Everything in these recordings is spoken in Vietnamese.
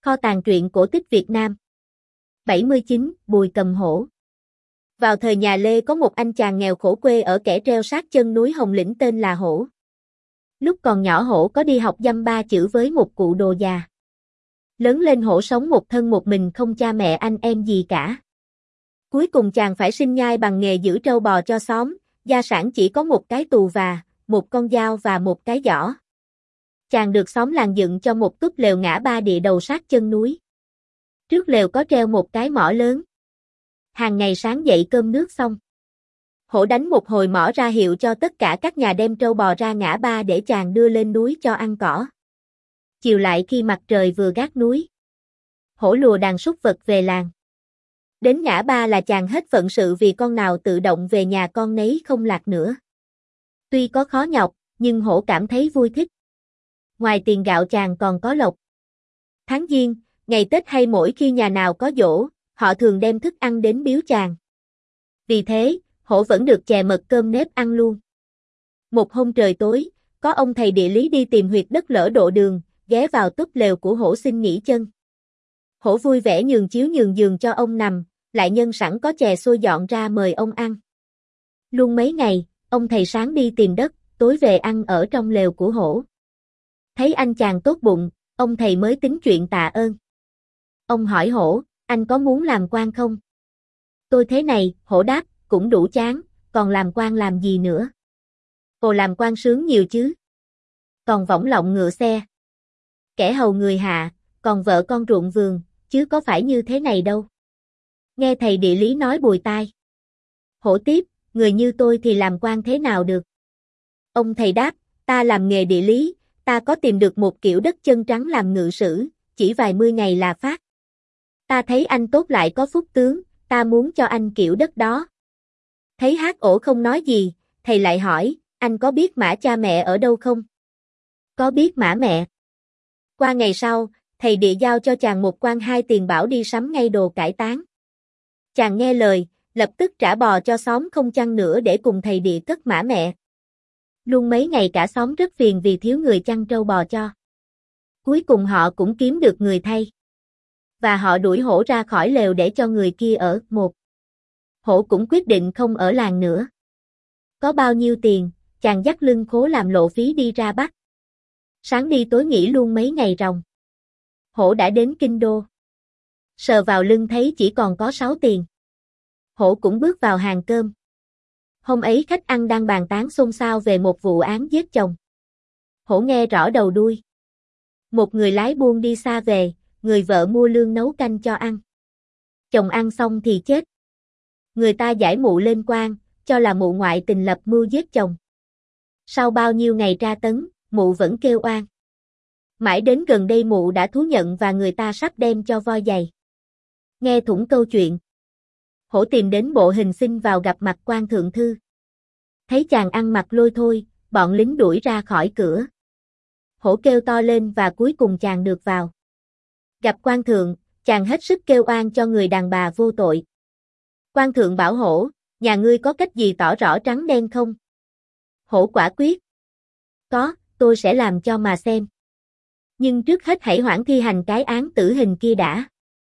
Kho tàng truyện cổ tích Việt Nam. 79. Bùi Cầm Hổ. Vào thời nhà Lê có một anh chàng nghèo khổ quê ở kẻ treo sát chân núi Hồng Lĩnh tên là Hổ. Lúc còn nhỏ Hổ có đi học dăm ba chữ với một cụ đồ già. Lớn lên Hổ sống một thân một mình không cha mẹ anh em gì cả. Cuối cùng chàng phải sinh nhai bằng nghề giữ trâu bò cho xóm, gia sản chỉ có một cái tù và, một con dao và một cái giỏ. Chàng được xóm làng dựng cho một túp lều ngã ba địa đầu sát chân núi. Trước lều có treo một cái mõ lớn. Hàng ngày sáng dậy cơm nước xong, Hổ đánh một hồi mõ ra hiệu cho tất cả các nhà đem trâu bò ra ngã ba để chàng đưa lên núi cho ăn cỏ. Chiều lại khi mặt trời vừa gác núi, Hổ lùa đàn súc vật về làng. Đến ngã ba là chàng hết phận sự vì con nào tự động về nhà con nấy không lạc nữa. Tuy có khó nhọc, nhưng Hổ cảm thấy vui thích. Ngoài tiền gạo chàng còn có lộc. Tháng Giêng, ngày Tết hay mỗi khi nhà nào có giỗ, họ thường đem thức ăn đến biếu chàng. Vì thế, Hổ vẫn được chè mật cơm nếp ăn luôn. Một hôm trời tối, có ông thầy địa lý đi tìm huyệt đất lỡ độ đường, ghé vào túp lều của Hổ xin nghỉ chân. Hổ vui vẻ nhường chiếu nhường giường cho ông nằm, lại nhân sẵn có chè xôi dọn ra mời ông ăn. Luôn mấy ngày, ông thầy sáng đi tìm đất, tối về ăn ở trong lều của Hổ. Thấy anh chàng tốt bụng, ông thầy mới tính chuyện tạ ơn. Ông hỏi Hổ, anh có muốn làm quan không? Tôi thế này, Hổ đáp, cũng đủ chán, còn làm quan làm gì nữa? Ồ, làm quan sướng nhiều chứ. Còn võng lọng ngựa xe, kẻ hầu người hạ, còn vợ con ruộng vườn, chứ có phải như thế này đâu. Nghe thầy địa lý nói bùi tai. Hổ tiếp, người như tôi thì làm quan thế nào được? Ông thầy đáp, ta làm nghề địa lý, ta có tìm được một kiểu đất chân trắng làm ngự sử, chỉ vài mươi ngày là phát. Ta thấy anh tốt lại có phúc tướng, ta muốn cho anh kiểu đất đó. Thấy hát ổ không nói gì, thầy lại hỏi, anh có biết mã cha mẹ ở đâu không? Có biết mã mẹ. Qua ngày sau, thầy địa giao cho chàng một quan 2 tiền bảo đi sắm ngay đồ cải táng. Chàng nghe lời, lập tức trả bò cho xóm không chăn nữa để cùng thầy địa cất mã mẹ. Luôn mấy ngày cả xóm rất phiền vì thiếu người chăn trâu bò cho. Cuối cùng họ cũng kiếm được người thay. Và họ đuổi Hổ ra khỏi lều để cho người kia ở. Một. Hổ cũng quyết định không ở làng nữa. Có bao nhiêu tiền, chàng dắt lưng khố làm lộ phí đi ra Bắc. Sáng đi tối nghỉ luôn mấy ngày ròng. Hổ đã đến Kinh Đô. Sờ vào lưng thấy chỉ còn có 6 tiền. Hổ cũng bước vào hàng cơm. Hôm ấy khách ăn đang bàn tán xôn xao về một vụ án giết chồng. Hổ nghe rõ đầu đuôi. Một người lái buôn đi xa về, người vợ mua lương nấu canh cho ăn. Chồng ăn xong thì chết. Người ta giải mụ lên quan, cho là mụ ngoại tình lập mưu giết chồng. Sau bao nhiêu ngày tra tấn, mụ vẫn kêu oan. Mãi đến gần đây mụ đã thú nhận và người ta sắp đem cho voi giày. Nghe thủng câu chuyện, Hổ tìm đến bộ hình xin vào gặp mặt quan thượng thư. Thấy chàng ăn mặc lôi thôi, bọn lính đuổi ra khỏi cửa. Hổ kêu to lên và cuối cùng chàng được vào. Gặp quan thượng, chàng hết sức kêu oan cho người đàn bà vô tội. Quan thượng bảo Hổ, nhà ngươi có cách gì tỏ rõ trắng đen không? Hổ quả quyết. Có, tôi sẽ làm cho mà xem. Nhưng trước hết hãy hoãn thi hành cái án tử hình kia đã.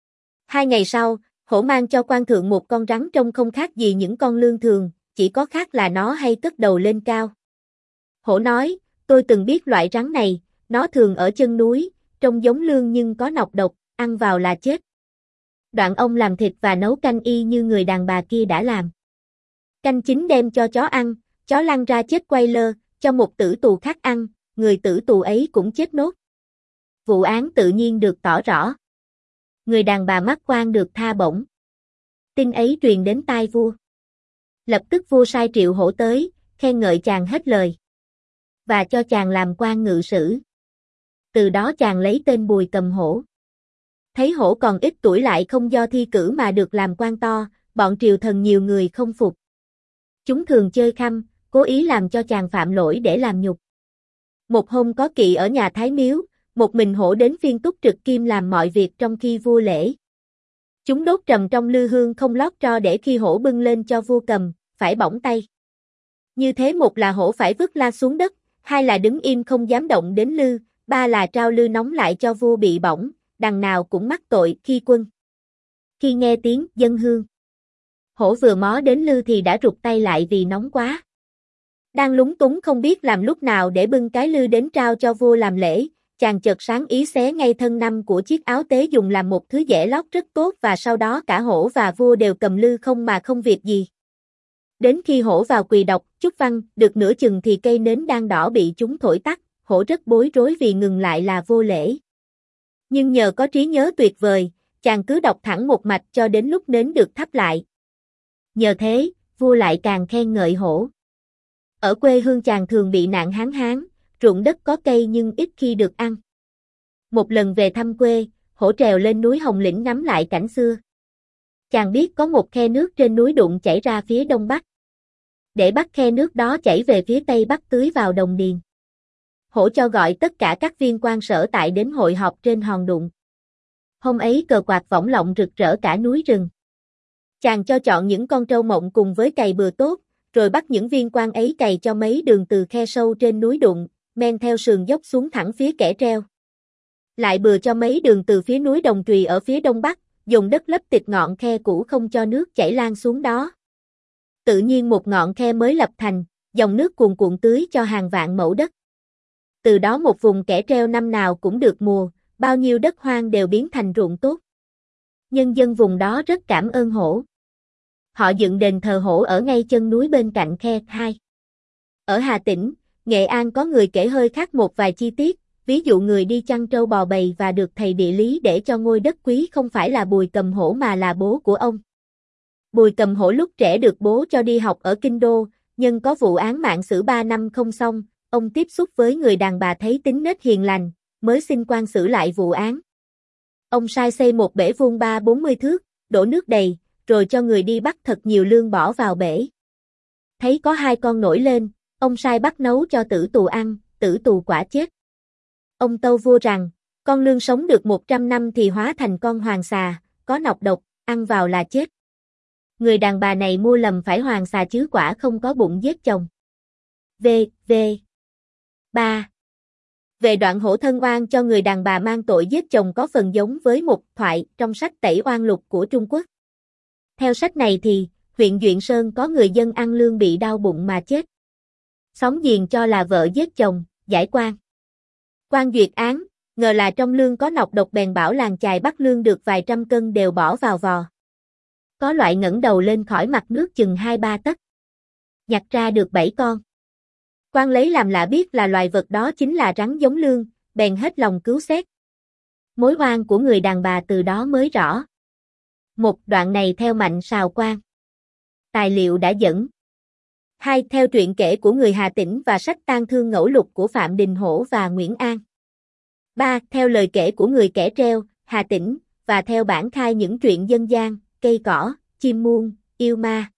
2 ngày sau, Hổ mang cho quan thượng một con rắn trông không khác gì những con lươn thường, chỉ có khác là nó hay cất đầu lên cao. Hổ nói, tôi từng biết loại rắn này, nó thường ở chân núi, trông giống lươn nhưng có nọc độc, ăn vào là chết. Đoạn ông làm thịt và nấu canh y như người đàn bà kia đã làm. Canh chín đem cho chó ăn, chó lăn ra chết quay lơ, cho một tử tù khác ăn, người tử tù ấy cũng chết nốt. Vụ án tự nhiên được tỏ rõ. Người đàn bà mắc oan được tha bổng. Tin ấy truyền đến tai vua. Lập tức vua sai triệu Hổ tới, khen ngợi chàng hết lời. Và cho chàng làm quan ngự sử. Từ đó chàng lấy tên Bùi Cầm Hổ. Thấy Hổ còn ít tuổi lại không do thi cử mà được làm quan to, bọn triều thần nhiều người không phục. Chúng thường chơi khăm, cố ý làm cho chàng phạm lỗi để làm nhục. Một hôm có kỵ ở nhà Thái Miếu, một mình Hổ đến phiên túc trực kim làm mọi việc trong khi vua lễ. Chúng đốt trầm trong lư hương không lót tro để khi Hổ bưng lên cho vua cầm, phải bỏng tay. Như thế một là Hổ phải vứt la xuống đất, hai là đứng im không dám động đến lư, ba là trao lư nóng lại cho vua bị bỏng, đằng nào cũng mắc tội khi quân. Khi nghe tiếng dân hương, hổ vừa mó đến lư thì đã rụt tay lại vì nóng quá. Đang lúng túng không biết làm lúc nào để bưng cái lư đến trao cho vua làm lễ, chàng chợt sáng ý xé ngay thân năm của chiếc áo tế dùng làm một thứ dẻ lót rất tốt và sau đó cả hổ và vua đều cầm lư không mà không việc gì. Đến khi hổ vào quỳ đọc chúc văn được nửa chừng thì cây nến đang đỏ bị chúng thổi tắt, hổ rất bối rối vì ngừng lại là vô lễ. Nhưng nhờ có trí nhớ tuyệt vời, chàng cứ đọc thẳng một mạch cho đến lúc nến được thắp lại. Nhờ thế, vua lại càng khen ngợi hổ. Ở quê hương chàng thường bị nạn hán hán, ruộng đất có cây nhưng ít khi được ăn. Một lần về thăm quê, hổ trèo lên núi Hồng Lĩnh ngắm lại cảnh xưa. Chàng biết có một khe nước trên núi Đụng chảy ra phía đông bắc. Để bắt khe nước đó chảy về phía tây bắc tưới vào đồng điền. Hổ cho gọi tất cả các viên quan sở tại đến hội họp trên hòn Đụng. Hôm ấy cờ quạt võng lọng rực rỡ cả núi rừng. Chàng cho chọn những con trâu mộng cùng với cày bừa tốt, rồi bắt những viên quan ấy cày cho mấy đường từ khe sâu trên núi Đụng, men theo sườn dốc xuống thẳng phía kẻ treo. Lại bừa cho mấy đường từ phía núi Đồng Trùy ở phía đông bắc, dùng đất lấp tịt ngọn khe cũ không cho nước chảy lan xuống đó. Tự nhiên một ngọn khe mới lập thành, dòng nước cuồn cuộn tưới cho hàng vạn mẫu đất. Từ đó một vùng kẻ treo năm nào cũng được mùa, bao nhiêu đất hoang đều biến thành ruộng tốt. Nhân dân vùng đó rất cảm ơn hổ. Họ dựng đền thờ hổ ở ngay chân núi bên cạnh khe. 2. Ở Hà Tĩnh, Nghệ An có người kể hơi khác một vài chi tiết, ví dụ người đi chăn trâu bò bầy và được thầy địa lý để cho ngôi đất quý không phải là Bùi Cầm Hổ mà là bố của ông. Bùi Cầm Hổ lúc trẻ được bố cho đi học ở Kinh Đô, nhưng có vụ án mạng xử 3 năm không xong, ông tiếp xúc với người đàn bà thấy tính nết hiền lành, mới xin quan xử lại vụ án. Ông sai xây một bể vuông 30-40 thước, đổ nước đầy, rồi cho người đi bắt thật nhiều lương bỏ vào bể. Thấy có 2 con nổi lên, ông sai bắt nấu cho tử tù ăn, tử tù quả chết. Ông tâu vua rằng, con lương sống được 100 năm thì hóa thành con hoàng xà, có nọc độc, ăn vào là chết. Người đàn bà này mua lầm phải hoàng xà chứ quả không có bụng giết chồng. V. 3. Về đoạn hổ thân oan cho người đàn bà mang tội giết chồng có phần giống với một thoại trong sách Tẩy Oan Lục của Trung Quốc. Theo sách này thì, huyện Duyện Sơn có người dân ăn lương bị đau bụng mà chết. Xóm giềng cho là vợ giết chồng, giải quan. Quan duyệt án, ngờ là trong lương có nọc độc bèn bảo làng chài bắt lương được vài trăm cân đều bỏ vào vò. Có loại ngẩng đầu lên khỏi mặt nước chừng 2-3 tấc. Nhặt ra được 7 con. Quan lấy làm lạ biết là loài vật đó chính là rắn giống lương, bèn hết lòng cứu xét. Mối oan của người đàn bà từ đó mới rõ. Một đoạn này theo Mạnh Sào Quan. Tài liệu đã dẫn. 2. Theo truyện kể của người Hà Tĩnh và sách Tang Thương Ngẫu Lục của Phạm Đình Hổ và Nguyễn An. 3. Theo lời kể của người Kẻ Treo, Hà Tĩnh, và theo bản khai những truyện dân gian, cây cỏ, chim muông, yêu ma.